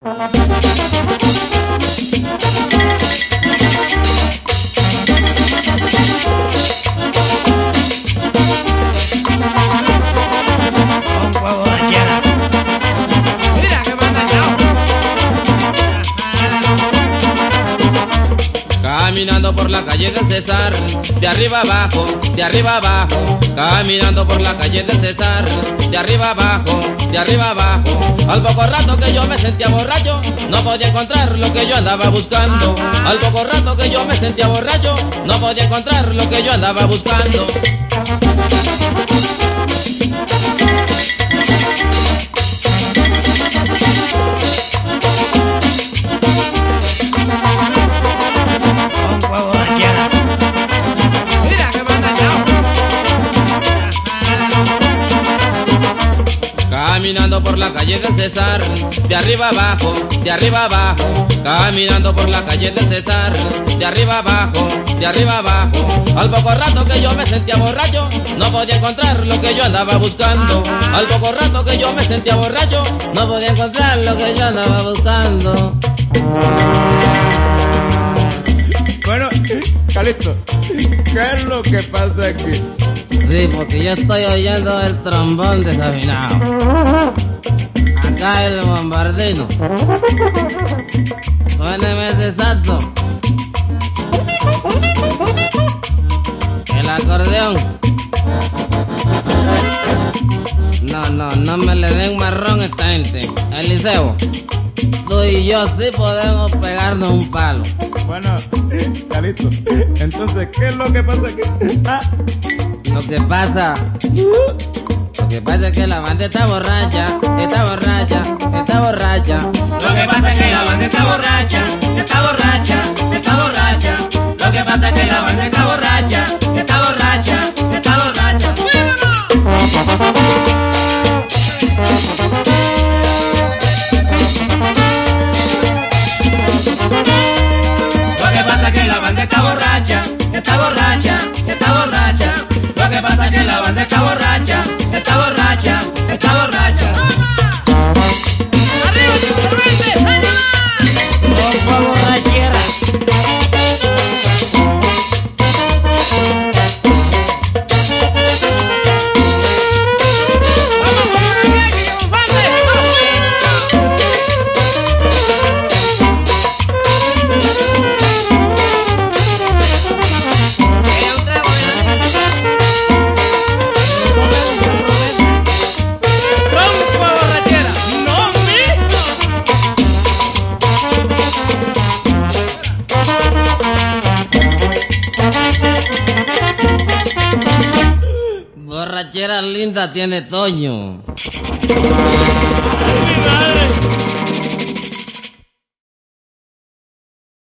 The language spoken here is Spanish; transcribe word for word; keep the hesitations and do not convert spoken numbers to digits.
Caminando por la calle del César, de arriba abajo, de arriba abajo. Caminando por la calle del César, de arriba abajo, de arriba abajo. Al poco rato que yo me sentía borracho, no podía encontrar lo que yo andaba buscando. Al poco rato que yo me sentía borracho, no podía encontrar lo que yo andaba buscando. Caminando por la calle del César, de arriba abajo, de arriba abajo. Caminando por la calle del César, de arriba abajo, de arriba abajo. Al poco rato que yo me sentía borracho, no podía encontrar lo que yo andaba buscando. Al poco rato que yo me sentía borracho, no podía encontrar lo que yo andaba buscando. Bueno, Calixto, ¿qué es lo que pasa aquí? Sí, porque yo estoy oyendo el trombón desafinado. Acá el bombardino. Suéneme ese saxo. El acordeón. No, no, no me le den marrón a esta gente. Eliseo, tú y yo sí podemos pegarnos un palo. Bueno, Calixto, entonces, ¿qué es lo que pasa aquí? ¿Ah? Lo que pasa, lo que pasa es que la banda está borracha, está borracha, está borracha. Lo que pasa es que la banda está borracha, está borracha, está borracha. Lo que pasa es que la banda está borracha, está borracha, está borracha. Lo que pasa es que la banda está borracha, está borracha, está borracha. Lo que pasa es que la banda está borracha, está borracha, está borracha. ¡Arriba, Churrete! ¡Opa, borrachera! Borrachera linda tiene Toño.